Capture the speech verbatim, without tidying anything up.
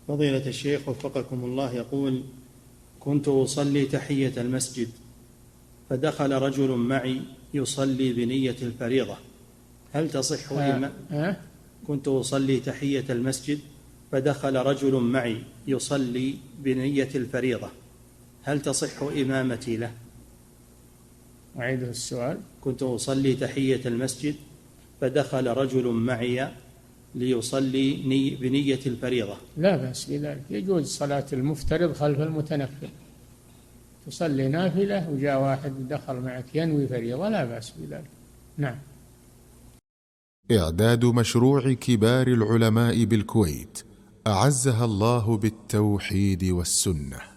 فضيلة الشيخ وفقكم الله، يقول: كنت أصلي تحية المسجد فدخل رجل معي يصلي بنية الفريضة، هل تصح إمام؟ كنت أصلي تحية المسجد فدخل رجل معي يصلي بنية الفريضة، هل تصح إمامتي له؟ أعيد السؤال. كنت أصلي تحية المسجد فدخل رجل معي ليصلي بنية الفريضة. لا بأس بذلك، يجوز صلاة المفترض خلف المتنفل، تصلي نافلة وجاء واحد دخل معك ينوي فريضة، لا بأس بذلك. نعم. إعداد مشروع كبار العلماء بالكويت أعزها الله بالتوحيد والسنة.